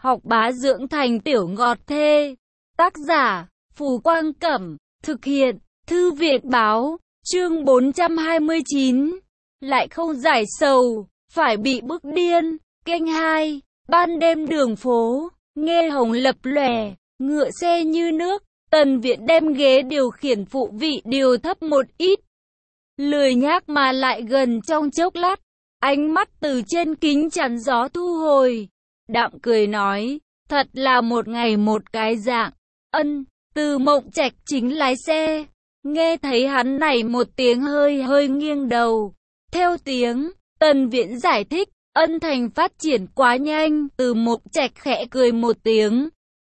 học bá dưỡng thành tiểu ngọt thê. Tác giả, Phù Quang Cẩm, thực hiện, Thư viện Báo, chương 429. Lại không giải sầu, phải bị bức điên. Kênh 2, ban đêm đường phố, nghe hồng lập lòe, ngựa xe như nước. Tần Viễn đem ghế điều khiển phụ vị điều thấp một ít. Lười nhác mà lại gần trong chốc lát, ánh mắt từ trên kính chắn gió thu hồi. Đạm cười nói, thật là một ngày một cái dạng. Từ Mộng Trạch chính lái xe. Nghe thấy hắn này một tiếng hơi nghiêng đầu. Theo tiếng, Tần Viễn giải thích, Thành phát triển quá nhanh. Từ Mộng Trạch khẽ cười một tiếng.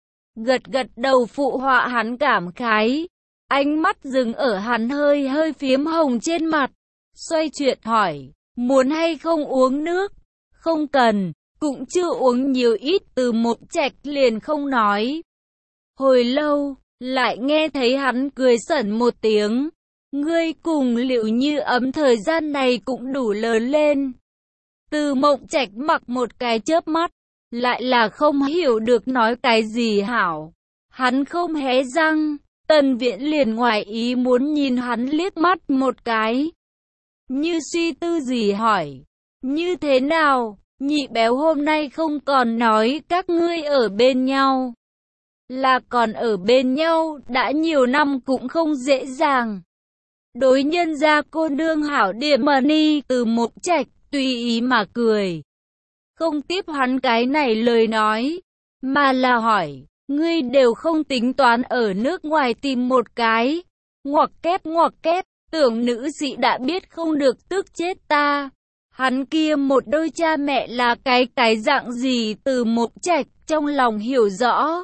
Gật đầu phụ họa hắn cảm khái. Ánh mắt dừng ở hắn hơi phiếm hồng trên mặt. Xoay chuyện hỏi, muốn hay không uống nước? Không cần, cũng chưa uống nhiều ít. Từ Mộng Trạch liền không nói. Hồi lâu, lại nghe thấy hắn cười sẩn một tiếng. Ngươi cùng Liệu Như Ấm thời gian này cũng đủ lớn lên. Từ Mộng Trạch mặc một cái chớp mắt, lại là không hiểu được nói cái gì hảo. Hắn không hé răng. Tần Viễn liền ngoài ý muốn nhìn hắn liếc mắt một cái. Như suy tư gì hỏi, như thế nào, nhị béo hôm nay không còn nói các ngươi ở bên nhau. Là còn ở bên nhau, đã nhiều năm cũng không dễ dàng. Đối nhân gia cô nương hảo điểm mà ni. Từ Mộng Trạch tùy ý mà cười. Không tiếp hắn cái này lời nói, mà là hỏi, ngươi đều không tính toán ở nước ngoài tìm một cái. Ngoặc kép, tưởng nữ sĩ đã biết không được tức chết ta. Hắn kia một đôi cha mẹ là cái dạng gì? Từ Mộng Trạch trong lòng hiểu rõ.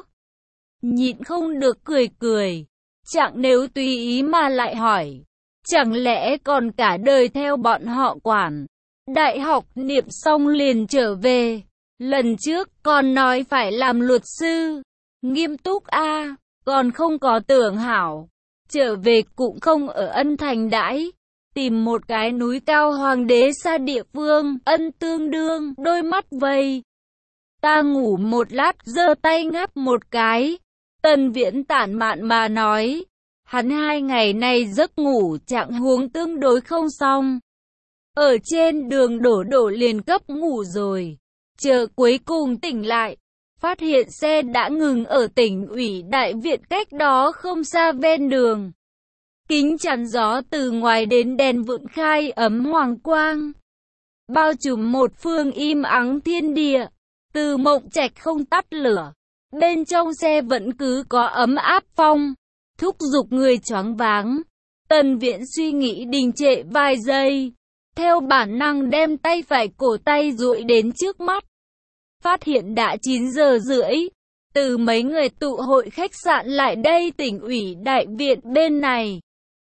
Nhịn không được cười. Chẳng nếu tùy ý mà lại hỏi, chẳng lẽ còn cả đời theo bọn họ quản? Đại học niệm xong liền trở về. Lần trước còn nói phải làm luật sư. Nghiêm túc a, còn không có tưởng hảo. Trở về cũng không ở Thành đãi. Tìm một cái núi cao hoàng đế xa địa phương. Tương đương, đôi mắt vây. Ta ngủ một lát, giơ tay ngáp một cái. Tần Viễn tản mạn mà nói. Hắn 2 ngày nay giấc ngủ trạng huống tương đối không xong. Ở trên đường đổ liền cấp ngủ rồi. Chờ cuối cùng tỉnh lại, phát hiện xe đã ngừng ở tỉnh ủy đại viện cách đó không xa ven đường. Kính chắn gió từ ngoài đến đèn vượng khai ấm hoàng quang, bao trùm một phương im ắng thiên địa. Từ Mộng Trạch không tắt lửa, bên trong xe vẫn cứ có ấm áp phong, thúc giục người choáng váng. Tần Viễn suy nghĩ đình trệ vài giây, theo bản năng đem tay phải cổ tay duỗi đến trước mắt. Phát hiện đã 9 giờ rưỡi. Từ mấy người tụ hội khách sạn lại đây tỉnh ủy đại viện bên này,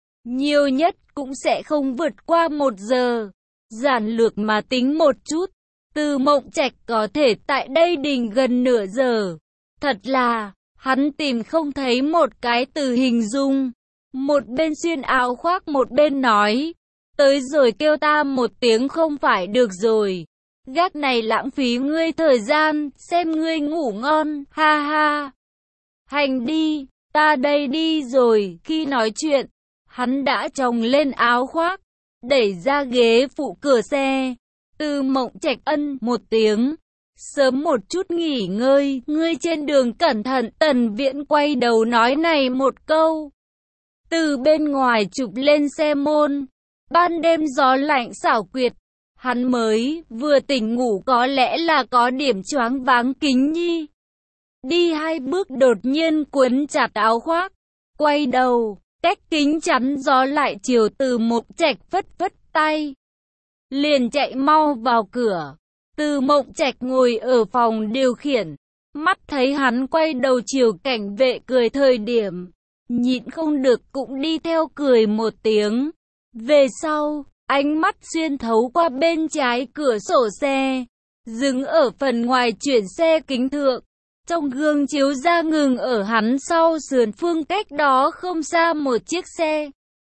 nhiều nhất cũng sẽ không vượt qua 1 giờ. Giản lược mà tính một chút, Từ Mộng Trạch có thể tại đây đình gần nửa giờ. Thật là, hắn tìm không thấy một cái từ hình dung. Một bên xuyên áo khoác một bên nói, tới rồi kêu ta một tiếng không phải được rồi. Gác này lãng phí ngươi thời gian, xem ngươi ngủ ngon, ha ha. Hành đi, ta đây đi rồi. Khi nói chuyện, hắn đã chồng lên áo khoác, đẩy ra ghế phụ cửa xe. Từ Mộng Trạch một tiếng, sớm một chút nghỉ ngơi, ngươi trên đường cẩn thận. Tần Viễn quay đầu nói này một câu. Từ bên ngoài chụp lên xe môn, ban đêm gió lạnh xảo quyệt. Hắn mới vừa tỉnh ngủ có lẽ là có điểm choáng váng kính nhi. Đi 2 bước đột nhiên quấn chặt áo khoác, quay đầu, cách kính chắn gió lại chiều. Từ Mộng Trạch phất tay, liền chạy mau vào cửa. Từ Mộng Trạch ngồi ở phòng điều khiển, mắt thấy hắn quay đầu chiều cảnh vệ cười thời điểm, nhịn không được cũng đi theo cười một tiếng. Về sau, ánh mắt xuyên thấu qua bên trái cửa sổ xe, dừng ở phần ngoài chuyển xe kính thượng. Trong gương chiếu ra ngừng ở hắn sau sườn phương cách đó không xa một chiếc xe.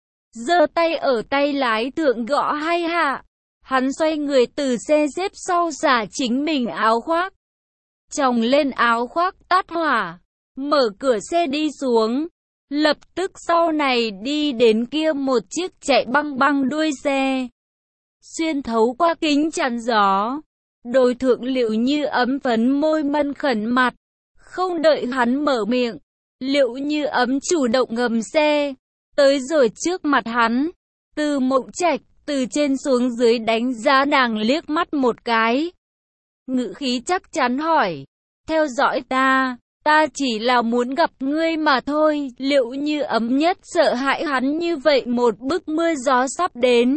Giơ tay ở tay lái thượng gõ 2 hạ. Hắn xoay người từ xe xếp sau xả chính mình áo khoác. chồng lên áo khoác tắt hỏa, mở cửa xe đi xuống. Lập tức sau này đi đến kia một chiếc chạy băng băng đuôi xe, xuyên thấu qua kính chắn gió. Đôi thượng Liệu Như Ấm phấn môi mân khẩn mặt, không đợi hắn mở miệng, Liệu Như Ấm chủ động ngầm xe, tới rồi trước mặt hắn. Từ Mộng Trạch từ trên xuống dưới đánh giá nàng liếc mắt một cái, ngữ khí chắc chắn hỏi, theo dõi ta? Ta chỉ là muốn gặp ngươi mà thôi. Liệu Như Ấm nhất sợ hãi hắn như vậy một bức mưa gió sắp đến.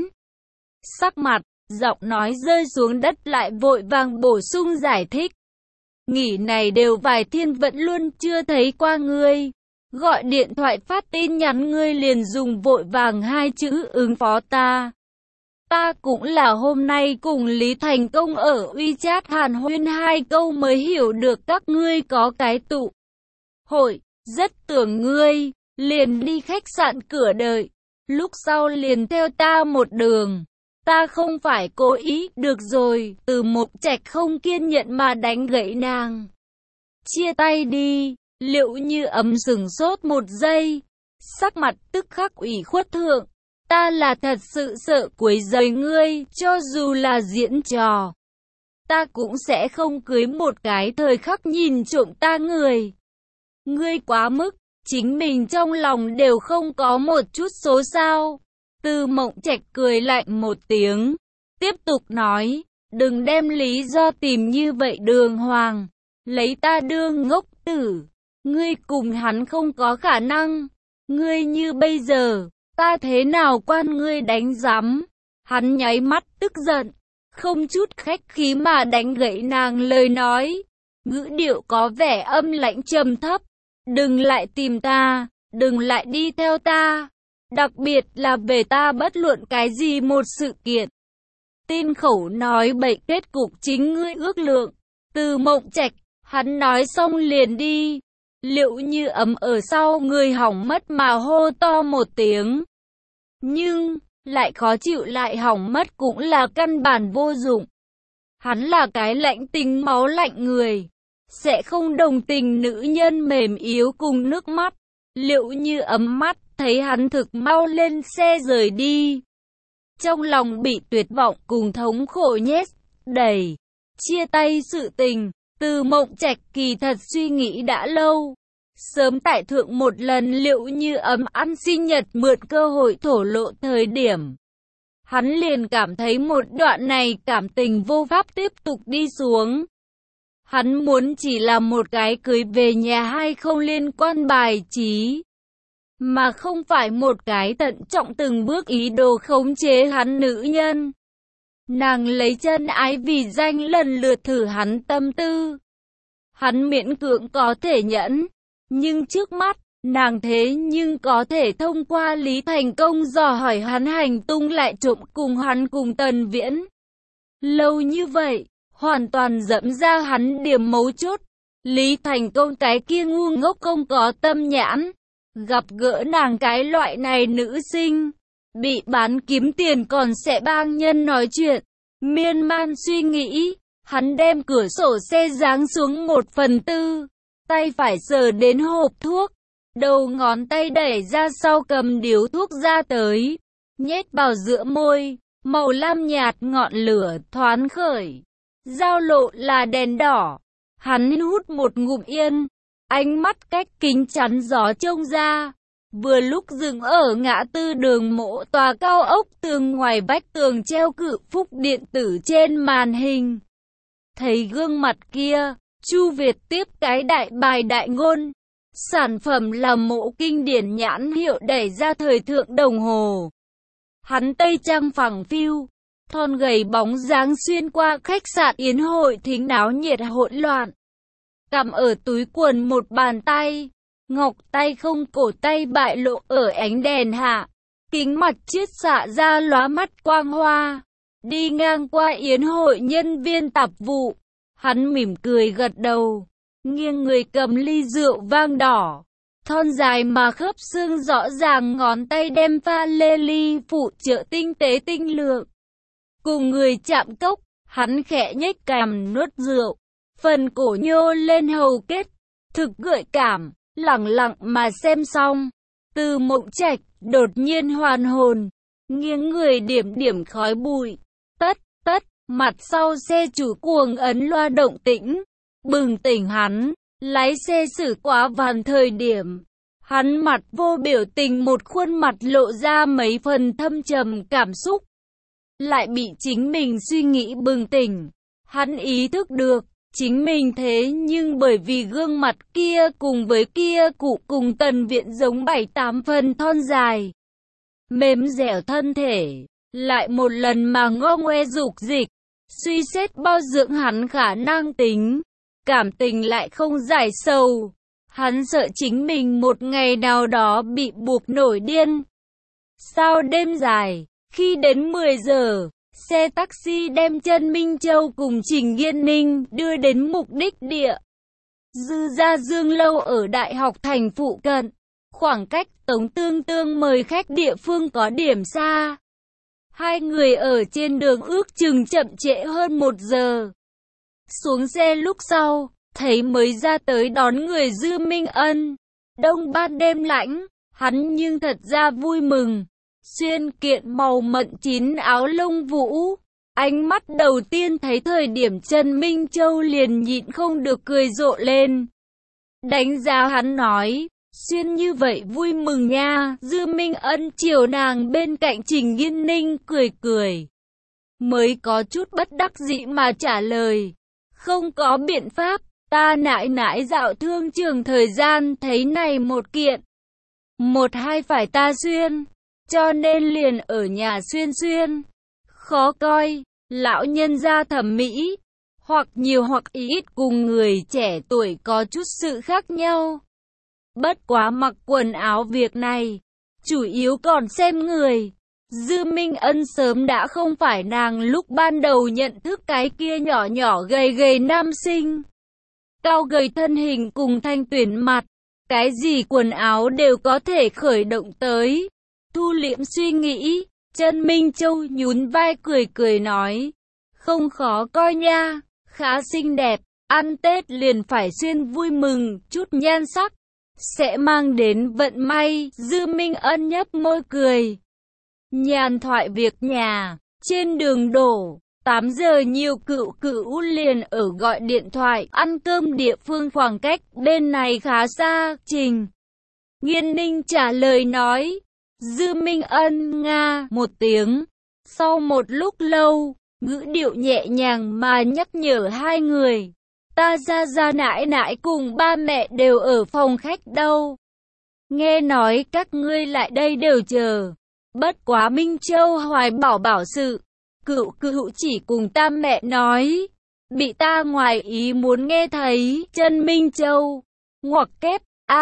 Sắc mặt, giọng nói rơi xuống đất lại vội vàng bổ sung giải thích. Nghỉ này đều vài thiên vẫn luôn chưa thấy qua ngươi. Gọi điện thoại phát tin nhắn ngươi liền dùng vội vàng 2 chữ ứng phó ta. Ta cũng là hôm nay cùng Lý Thành Công ở WeChat hàn huyên 2 câu mới hiểu được các ngươi có cái tụ hội, rất tưởng ngươi, liền đi khách sạn cửa đợi, lúc sau liền theo ta một đường. Ta không phải cố ý, được rồi. Từ Mộng Trạch không kiên nhẫn mà đánh gãy nàng. Chia tay đi. Liệu Như Ấm sửng sốt một giây, sắc mặt tức khắc ủy khuất thượng. Ta là thật sự sợ quấy rầy ngươi, cho dù là diễn trò, ta cũng sẽ không cưới một cái thời khắc nhìn trộm ta người. Ngươi quá mức, chính mình trong lòng đều không có một chút số sao. Từ Mộng Trạch cười lạnh một tiếng, tiếp tục nói, đừng đem lý do tìm như vậy đường hoàng, lấy ta đương ngốc tử. Ngươi cùng hắn không có khả năng. Ngươi như bây giờ, ta thế nào quan ngươi đánh giám. Hắn nháy mắt tức giận, không chút khách khí mà đánh gãy nàng lời nói. Ngữ điệu có vẻ âm lãnh trầm thấp. Đừng lại tìm ta, đừng lại đi theo ta. Đặc biệt là về ta bất luận cái gì một sự kiện. Tin khẩu nói bậy, kết cục chính ngươi ước lượng. Từ Mộng Trạch, hắn nói xong liền đi. Liệu Như Ấm ở sau người hỏng mất mà hô to một tiếng. Nhưng, lại khó chịu lại hỏng mất cũng là căn bản vô dụng. Hắn là cái lạnh tính máu lạnh người, sẽ không đồng tình nữ nhân mềm yếu cùng nước mắt. Liệu Như Ấm mắt, thấy hắn thực mau lên xe rời đi. Trong lòng bị tuyệt vọng cùng thống khổ nhét đầy. Chia tay sự tình. Từ Mộng Trạch kỳ thật suy nghĩ đã lâu. Sớm tại thượng một lần Liệu Như Ấm ăn sinh nhật mượn cơ hội thổ lộ thời điểm, hắn liền cảm thấy một đoạn này cảm tình vô pháp tiếp tục đi xuống. Hắn muốn chỉ là một cái cưới về nhà hay không liên quan bài trí, mà không phải một cái tận trọng từng bước ý đồ khống chế hắn nữ nhân. Nàng lấy chân ái vì danh lần lượt thử hắn tâm tư. Hắn miễn cưỡng có thể nhẫn, nhưng trước mắt, nàng thế nhưng có thể thông qua Lý Thành Công dò hỏi hắn hành tung lại trộm cùng hắn cùng Tần Viễn. Lâu như vậy, hoàn toàn dẫm ra hắn điểm mấu chốt. Lý Thành Công cái kia ngu ngốc không có tâm nhãn. Gặp gỡ nàng cái loại này nữ sinh, bị bán kiếm tiền còn sẽ bang nhân nói chuyện. Miên man suy nghĩ, hắn đem cửa sổ xe giáng xuống 1/4, tay phải sờ đến hộp thuốc, đầu ngón tay đẩy ra sau cầm điếu thuốc ra tới, nhét vào giữa môi, màu lam nhạt ngọn lửa thoáng khởi, giao lộ là đèn đỏ. Hắn hút một ngụm yên, ánh mắt cách kính chắn gió trông ra. Vừa lúc dừng ở ngã tư đường mộ tòa cao ốc, tường ngoài vách tường treo cự phúc điện tử trên màn hình. Thấy gương mặt kia, Chu Việt tiếp cái đại bài đại ngôn. Sản phẩm là mộ kinh điển nhãn hiệu đẩy ra thời thượng đồng hồ. Hắn tây trang phẳng phiu, thon gầy bóng dáng xuyên qua khách sạn yến hội thính náo nhiệt hỗn loạn. Cầm ở túi quần một bàn tay, ngọc tay không cổ tay bại lộ ở ánh đèn hạ, kính mặt chiết xạ ra lóa mắt quang hoa. Đi ngang qua yến hội nhân viên tạp vụ, hắn mỉm cười gật đầu, nghiêng người cầm ly rượu vang đỏ, thon dài mà khớp xương rõ ràng, ngón tay đem pha lê ly phụ trợ tinh tế tinh lượng. Cùng người chạm cốc, hắn khẽ nhếch cằm nuốt rượu, phần cổ nhô lên hầu kết, thực gợi cảm, lẳng lặng mà xem xong. Từ Mộng Trạch đột nhiên hoàn hồn, nghiêng người điểm điểm khói bụi. Tất, mặt sau xe chủ cuồng ấn loa động tĩnh, bừng tỉnh hắn. Lái xe xử quá vàn thời điểm, hắn mặt vô biểu tình, một khuôn mặt lộ ra mấy phần thâm trầm cảm xúc. Lại bị chính mình suy nghĩ bừng tỉnh, hắn ý thức được, chính mình thế nhưng bởi vì gương mặt kia cùng với kia cụ cùng Tần Viện giống 7-8 phần thon dài, mềm dẻo thân thể, lại một lần mà ngo ngoe dục dịch, suy xét bao dưỡng hắn khả năng tính. Cảm tình lại không giải sầu, hắn sợ chính mình một ngày nào đó bị buộc nổi điên. Sau đêm dài, khi đến 10 giờ, xe taxi đem Trân Minh Châu cùng Trình Yên Ninh đưa đến mục đích địa. Dư Gia Dương Lâu ở Đại học thành phụ cận, khoảng cách Tống Tương Tương mời khách địa phương có điểm xa. Hai người ở trên đường ước chừng chậm trễ hơn 1 giờ. Xuống xe lúc sau, thấy mới ra tới đón người Dư Minh Ân. Đông ban đêm lạnh, hắn nhưng thật ra vui mừng. Xuyên kiện màu mận chín áo lông vũ. Ánh mắt đầu tiên thấy thời điểm Trân Minh Châu liền nhịn không được cười rộ lên. Đánh giá hắn nói, xuyên như vậy vui mừng nha. Dư Minh Ân chiều nàng bên cạnh Trình Yên Ninh cười cười. Mới có chút bất đắc dĩ mà trả lời. Không có biện pháp, ta nãi nãi dạo thương trường thời gian thấy này một kiện. 1-2 phải ta xuyên, cho nên liền ở nhà xuyên xuyên. Khó coi, lão nhân gia thẩm mỹ, hoặc nhiều hoặc ít cùng người trẻ tuổi có chút sự khác nhau. Bất quá mặc quần áo việc này, chủ yếu còn xem người. Dư Minh Ân sớm đã không phải nàng lúc ban đầu nhận thức cái kia nhỏ nhỏ gầy gầy nam sinh. Cao gầy thân hình cùng thanh tuyển mặt, cái gì quần áo đều có thể khởi động tới. Thu liễm suy nghĩ, Trân Minh Châu nhún vai cười cười nói, không khó coi nha, khá xinh đẹp, ăn Tết liền phải xuyên vui mừng, chút nhan sắc, sẽ mang đến vận may. Dư Minh Ân nhấp môi cười. Nhàn thoại việc nhà, trên đường đổ, 8 giờ nhiều cựu liền ở gọi điện thoại, ăn cơm địa phương khoảng cách bên này khá xa. Trình Nghiên Ninh trả lời nói, Dư Minh Ân nga một tiếng. Sau một lúc lâu, ngữ điệu nhẹ nhàng mà nhắc nhở hai người, ta ra nãi nãi cùng ba mẹ đều ở phòng khách đâu. Nghe nói các ngươi lại đây đều chờ. Bất quá Minh Châu hoài bảo sự, cựu chỉ cùng ta mẹ nói, bị ta ngoài ý muốn nghe thấy. Trân Minh Châu ngoặc kép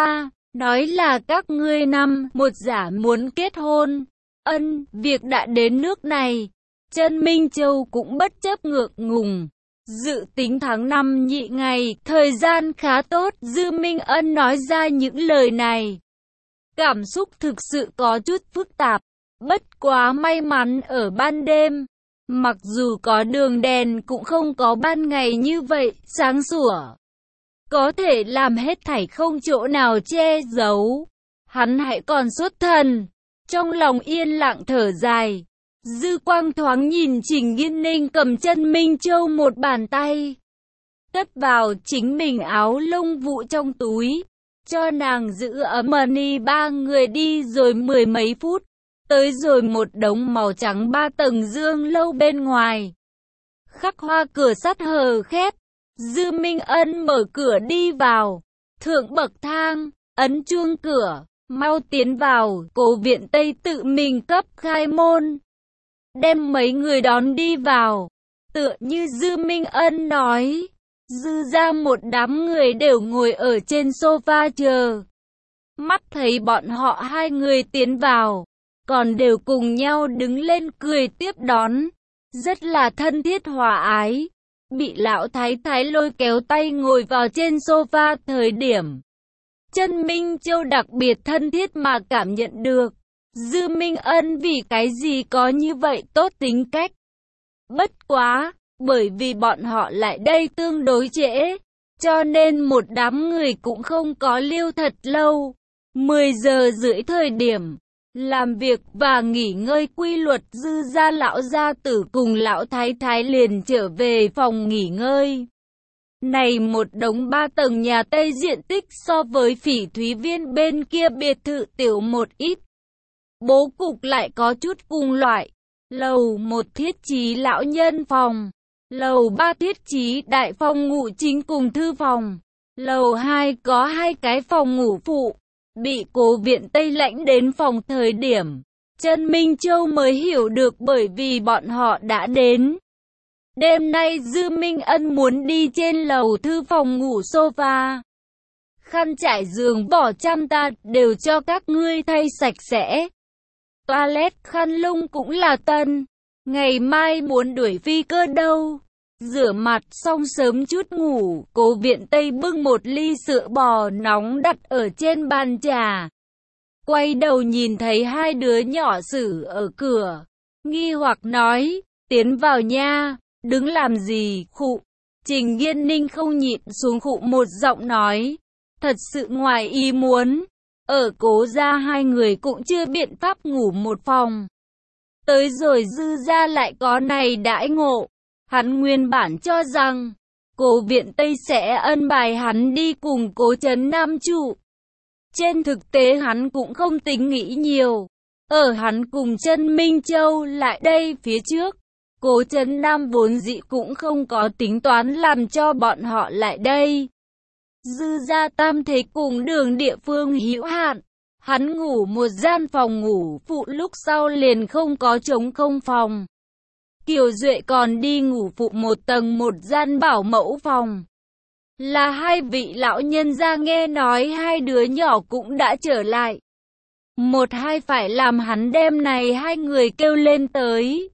nói là các ngươi năm một giả muốn kết hôn. Việc đã đến nước này, Trân Minh Châu cũng bất chấp ngượng ngùng. Dự tính tháng 5 nhị ngày, thời gian khá tốt. Dư Minh Ân nói ra những lời này, cảm xúc thực sự có chút phức tạp. Bất quá may mắn ở ban đêm, mặc dù có đường đèn cũng không có ban ngày như vậy sáng sủa, có thể làm hết thảy không chỗ nào che giấu. Hắn hãy còn xuất thần, trong lòng yên lặng thở dài. Dư quang thoáng nhìn Trình Yên Ninh cầm Trân Minh Châu một bàn tay, cất vào chính mình áo lông vũ trong túi, cho nàng giữ ấm. Money ba người đi rồi 10 mấy phút, tới rồi một đống màu trắng 3 tầng Dương Lâu bên ngoài. Khắc hoa cửa sắt hờ khép, Dư Minh Ân mở cửa đi vào, thượng bậc thang, ấn chuông cửa, mau tiến vào. Cố Viện Tây tự mình cấp khai môn, đem mấy người đón đi vào. Tựa như Dư Minh Ân nói, Dư ra một đám người đều ngồi ở trên sofa chờ. Mắt thấy bọn họ hai người tiến vào, còn đều cùng nhau đứng lên cười tiếp đón, rất là thân thiết hòa ái. Bị lão thái thái lôi kéo tay ngồi vào trên sofa thời điểm, Trân Minh Châu đặc biệt thân thiết mà cảm nhận được, Dư Minh Ân vì cái gì có như vậy tốt tính cách. Bất quá, Bởi vì bọn họ lại đây tương đối trễ, cho nên một đám người cũng không có lưu thật lâu. 10 giờ rưỡi thời điểm làm việc và nghỉ ngơi quy luật, Dư gia lão gia tử cùng lão thái thái liền trở về phòng nghỉ ngơi. Này một đống 3 tầng nhà Tây diện tích so với Phỉ Thúy Viên bên kia biệt thự tiểu một ít. Bố cục lại có chút cùng loại. Lầu 1 thiết trí lão nhân phòng. Lầu 3 thiết trí đại phòng ngủ chính cùng thư phòng. Lầu 2 có 2 cái phòng ngủ phụ. Bị Cố Viện Tây lãnh đến phòng thời điểm, Trần Minh Châu mới hiểu được bởi vì bọn họ đã đến. Đêm nay Dư Minh Ân muốn đi trên lầu thư phòng ngủ sofa. Khăn trải giường vỏ chăn ta đều cho các ngươi thay sạch sẽ. Toilet khăn lung cũng là tân. Ngày mai muốn đuổi phi cơ đâu. Rửa mặt xong sớm chút ngủ, Cố Viện Tây bưng một ly sữa bò nóng đặt ở trên bàn trà. Quay đầu nhìn thấy hai đứa nhỏ Sử ở cửa. Nghi hoặc nói, tiến vào nha, đứng làm gì, khụ. Trình Nghiên Ninh không nhịn xuống khụ một giọng nói. Thật sự ngoài ý muốn, ở Cố gia hai người cũng chưa biện pháp ngủ một phòng. Tới rồi Dư gia lại có này đãi ngộ. Hắn nguyên bản cho rằng, Cố Viện Tây sẽ ân bài hắn đi cùng Cố Trấn Nam trụ. Trên thực tế hắn cũng không tính nghĩ nhiều. Ở hắn cùng Trần Minh Châu lại đây phía trước, Cố Trấn Nam vốn dĩ cũng không có tính toán làm cho bọn họ lại đây. Dư gia tam thế cùng đường địa phương hữu hạn. Hắn ngủ một gian phòng ngủ phụ lúc sau liền không có trống không phòng. Kiều Duệ còn đi ngủ phụ một tầng một gian bảo mẫu phòng. Là hai vị lão nhân gia nghe nói hai đứa nhỏ cũng đã trở lại. Một hai phải làm hắn đem này hai người kêu lên tới.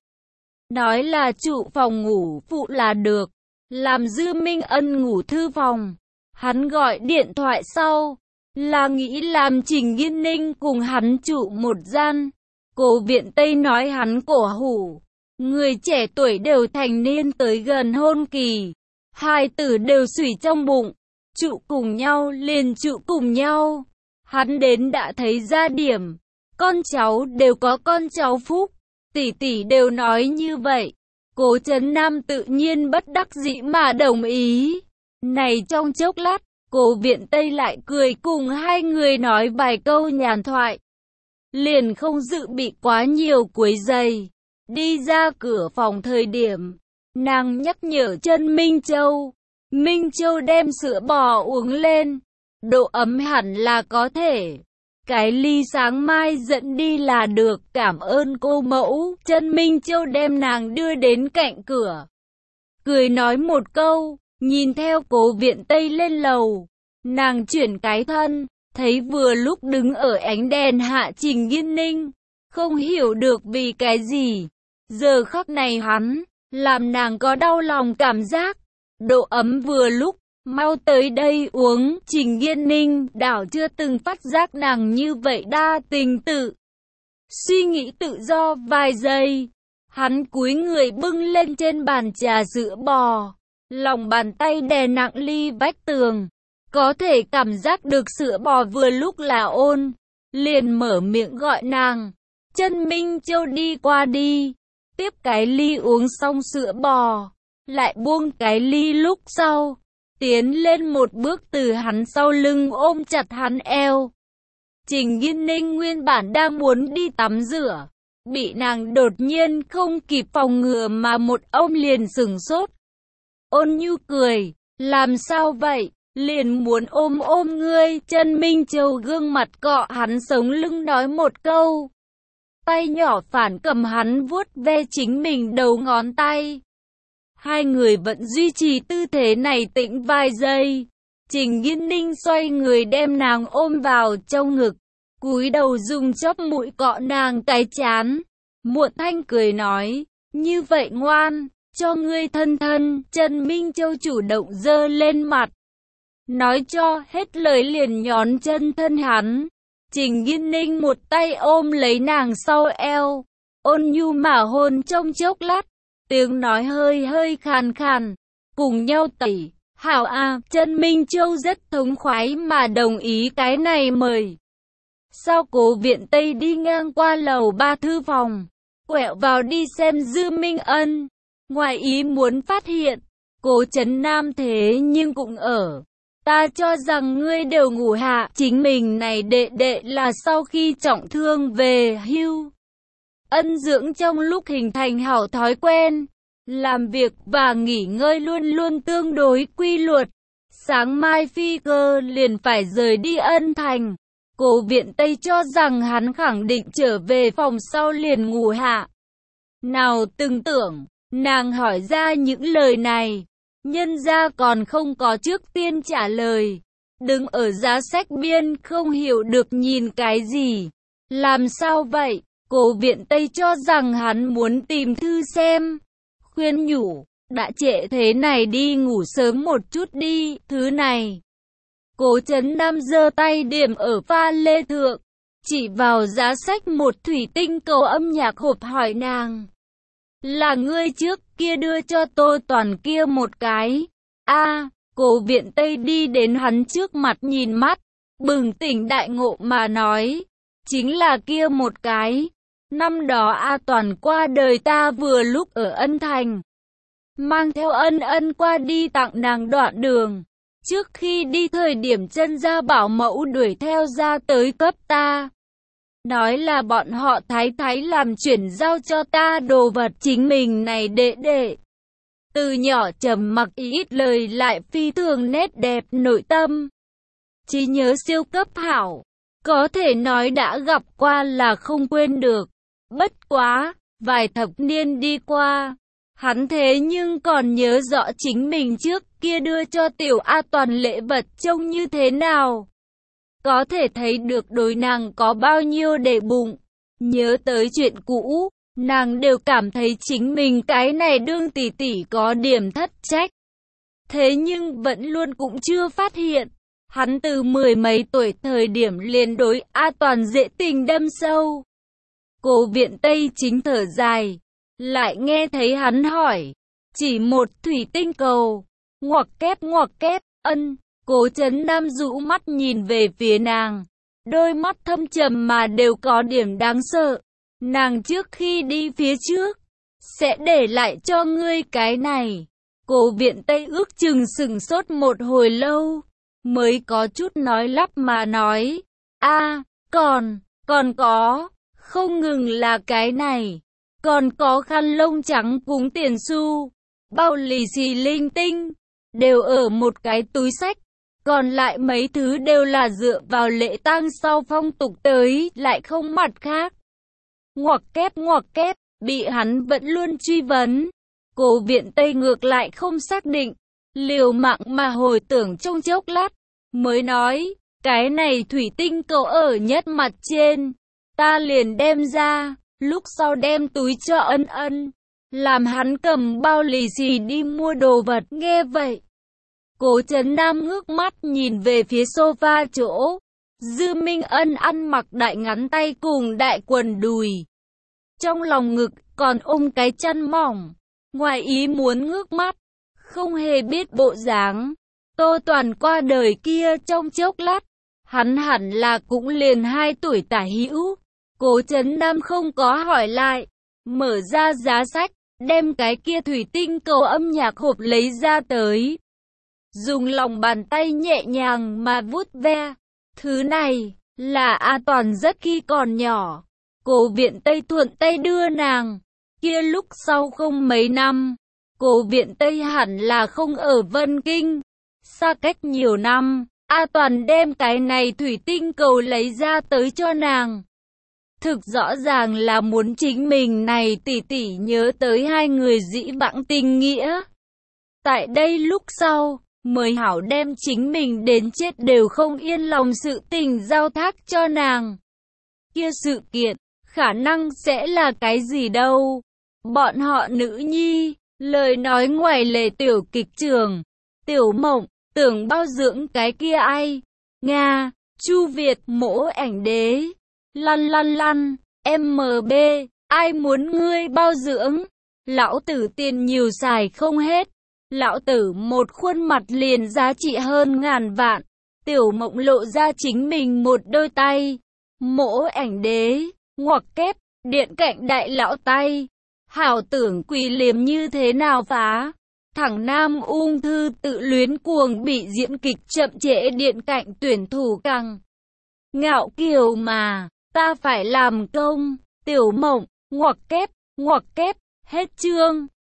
Nói là trụ phòng ngủ phụ là được. Làm Dư Minh Ân ngủ thư phòng. Hắn gọi điện thoại sau. Là nghĩ làm Trình Nghiên Ninh cùng hắn trụ một gian. Cố Viện Tây nói hắn cổ hủ. Người trẻ tuổi đều thành niên tới gần hôn kỳ. Hai tử đều sủy trong bụng. Trụ cùng nhau liền trụ cùng nhau. Hắn đến đã thấy ra điểm. Con cháu đều có con cháu phúc. Tỷ tỷ đều nói như vậy. Cố Trấn Nam tự nhiên bất đắc dĩ mà đồng ý. Này trong chốc lát, Cố Viện Tây lại cười cùng hai người nói vài câu nhàn thoại. Liền không dự bị quá nhiều quấy rầy. Đi ra cửa phòng thời điểm, nàng nhắc nhở chân Minh Châu. Minh Châu đem sữa bò uống lên. Độ ấm hẳn là có thể. Cái ly sáng mai dẫn đi là được, cảm ơn cô mẫu. Chân Minh Châu đem nàng đưa đến cạnh cửa. Cười nói một câu, nhìn theo Cố Viện Tây lên lầu. Nàng chuyển cái thân, thấy vừa lúc đứng ở ánh đèn hạ Trình Nghiên Ninh. Không hiểu được vì cái gì. Giờ khắc này hắn, làm nàng có đau lòng cảm giác. Độ ấm vừa lúc, mau tới đây uống. Trình Nghiên Ninh đảo chưa từng phát giác nàng như vậy đa tình tự. Suy nghĩ tự do vài giây. Hắn cúi người bưng lên trên bàn trà sữa bò. Lòng bàn tay đè nặng ly vách tường. Có thể cảm giác được sữa bò vừa lúc là ôn. Liền mở miệng gọi nàng. Chân Minh Châu đi qua đi. Tiếp cái ly uống xong sữa bò. Lại buông cái ly lúc sau. Tiến lên một bước từ hắn sau lưng ôm chặt hắn eo. Trình Nghiên Ninh nguyên bản đang muốn đi tắm rửa. Bị nàng đột nhiên không kịp phòng ngừa mà một ôm liền sửng sốt. Ôn nhu cười. Làm sao vậy? Liền muốn ôm ngươi. Chân Minh Châu gương mặt cọ hắn sống lưng nói một câu. Tay nhỏ phản cầm hắn vuốt ve chính mình đầu ngón tay. Hai người vẫn duy trì tư thế này tĩnh vài giây. Trình Nghiên Ninh xoay người đem nàng ôm vào trong ngực. Cúi đầu dùng chóp mũi cọ nàng cái trán. Muộn thanh cười nói. Như vậy ngoan, cho ngươi thân thân. Trần Minh Châu chủ động giơ lên mặt. Nói cho hết lời liền nhón chân thân hắn. Trình Nghiên Ninh một tay ôm lấy nàng sau eo. Ôn nhu mà hôn trong chốc lát. tiếng nói hơi hơi khàn khàn. Cùng nhau tẩy. Hảo à, Trần Minh Châu rất thống khoái mà đồng ý cái này mời. Sau Cố Viện Tây đi ngang qua lầu 3 thư phòng, quẹo vào đi xem Dư Minh Ân. Ngoài ý muốn phát hiện, Cố Trấn Nam thế nhưng cũng ở. Ta cho rằng ngươi đều ngủ hạ, chính mình này đệ đệ là sau khi trọng thương về hưu. Ân dưỡng trong lúc hình thành hảo thói quen, làm việc và nghỉ ngơi luôn luôn tương đối quy luật. Sáng mai phi cơ liền phải rời đi Ân Thành. Cố Viện Tây cho rằng hắn khẳng định trở về phòng sau liền ngủ hạ. Nào từng tưởng, nàng hỏi ra những lời này, nhân ra còn không có trước tiên trả lời. Đứng ở giá sách biên không hiểu được nhìn cái gì. Làm sao vậy? Cố Viện Tây cho rằng hắn muốn tìm thư xem. Khuyên nhủ, đã trễ thế này đi ngủ sớm một chút đi, thứ này. Cố Trấn Nam giơ tay điểm ở pha lê thượng, chỉ vào giá sách một thủy tinh cầu âm nhạc hộp hỏi nàng. Là ngươi trước kia đưa cho Tô Toàn kia một cái. Cố Viện Tây đi đến hắn trước mặt nhìn mắt, bừng tỉnh đại ngộ mà nói. Chính là kia một cái. Năm đó A Toàn qua đời ta vừa lúc ở Ân Thành. Mang theo Ân Ân qua đi tặng nàng đoạn đường. Trước khi đi thời điểm chân gia bảo mẫu đuổi theo ra tới cấp ta. Nói là bọn họ thái làm chuyển giao cho ta đồ vật chính mình này đệ đệ. Từ nhỏ trầm mặc ít lời lại phi thường nét đẹp nội tâm. Trí nhớ siêu cấp hảo. Có thể nói đã gặp qua là không quên được. Bất quá, vài thập niên đi qua. Hắn thế nhưng còn nhớ rõ chính mình trước kia đưa cho tiểu A Toàn lễ vật trông như thế nào. Có thể thấy được đối nàng có bao nhiêu để bụng. Nhớ tới chuyện cũ, nàng đều cảm thấy chính mình cái này đương tỷ tỷ có điểm thất trách. Thế nhưng vẫn luôn cũng chưa phát hiện. Hắn từ mười mấy tuổi thời điểm liền đối A Toàn dễ tình đâm sâu. Cố Viện Tây chính thở dài. Lại nghe thấy hắn hỏi. Chỉ một thủy tinh cầu. Ngoặc kép, Ân. Cố Trấn Nam rũ mắt nhìn về phía nàng. Đôi mắt thâm trầm mà đều có điểm đáng sợ. Nàng trước khi đi phía trước, sẽ để lại cho ngươi cái này. Cố Viện Tây ước chừng sững sốt một hồi lâu, mới có chút nói lắp mà nói. Còn có, không ngừng là cái này. Còn có khăn lông trắng cúng tiền xu, bao lì xì linh tinh, đều ở một cái túi sách. Còn lại mấy thứ đều là dựa vào lễ tang sau phong tục tới, lại không mặt khác. Ngoặc kép, bị hắn vẫn luôn truy vấn. Cố Viện Tây ngược lại không xác định, liều mạng mà hồi tưởng trong chốc lát, mới nói, cái này thủy tinh cầu ở nhất mặt trên, ta liền đem ra, lúc sau đem túi cho Ân Ân, làm hắn cầm bao lì xì đi mua đồ vật. Nghe vậy, Cố Trấn Nam ngước mắt nhìn về phía sofa chỗ. Dư Minh Ân ăn mặc đại ngắn tay cùng đại quần đùi. Trong lòng ngực còn ôm cái chăn mỏng. Ngoài ý muốn ngước mắt, không hề biết bộ dáng. Tô Toàn qua đời kia trong chốc lát. Hắn hẳn là cũng liền 2 tuổi tả hữu. Cố Trấn Nam không có hỏi lại. Mở ra giá sách, đem cái kia thủy tinh cầu âm nhạc hộp lấy ra tới. Dùng lòng bàn tay nhẹ nhàng mà vuốt ve. Thứ này, là A Toàn rất khi còn nhỏ. Cố Viện Tây thuận tay đưa nàng. Kia lúc sau không mấy năm, Cố Viện Tây hẳn là không ở Vân Kinh. Xa cách nhiều năm, A Toàn đem cái này thủy tinh cầu lấy ra tới cho nàng. Thực rõ ràng là muốn chính mình này tỉ tỉ nhớ tới hai người dĩ vãng tình nghĩa. Tại đây lúc sau, mới hảo đem chính mình đến chết đều không yên lòng sự tình giao thác cho nàng. Kia sự kiện, khả năng sẽ là cái gì đâu. Bọn họ nữ nhi, lời nói ngoài lề tiểu kịch trường. Tiểu Mộng, tưởng bao dưỡng cái kia ai? Nga, Chu Việt, Mỗ Ảnh Đế. Lăn, MB, ai muốn ngươi bao dưỡng? Lão tử tiền nhiều xài không hết. Lão tử một khuôn mặt liền giá trị hơn ngàn vạn. Tiểu Mộng lộ ra chính mình một đôi tay. Mỗ ảnh đế, ngoặc kép, điện cạnh đại lão tay. Hảo tưởng quỷ liếm như thế nào phá. Thằng nam ung thư tự luyến cuồng bị diễn kịch chậm trễ điện cạnh tuyển thủ càng. Ngạo kiều mà, ta phải làm công. Tiểu Mộng, ngoặc kép, hết chương.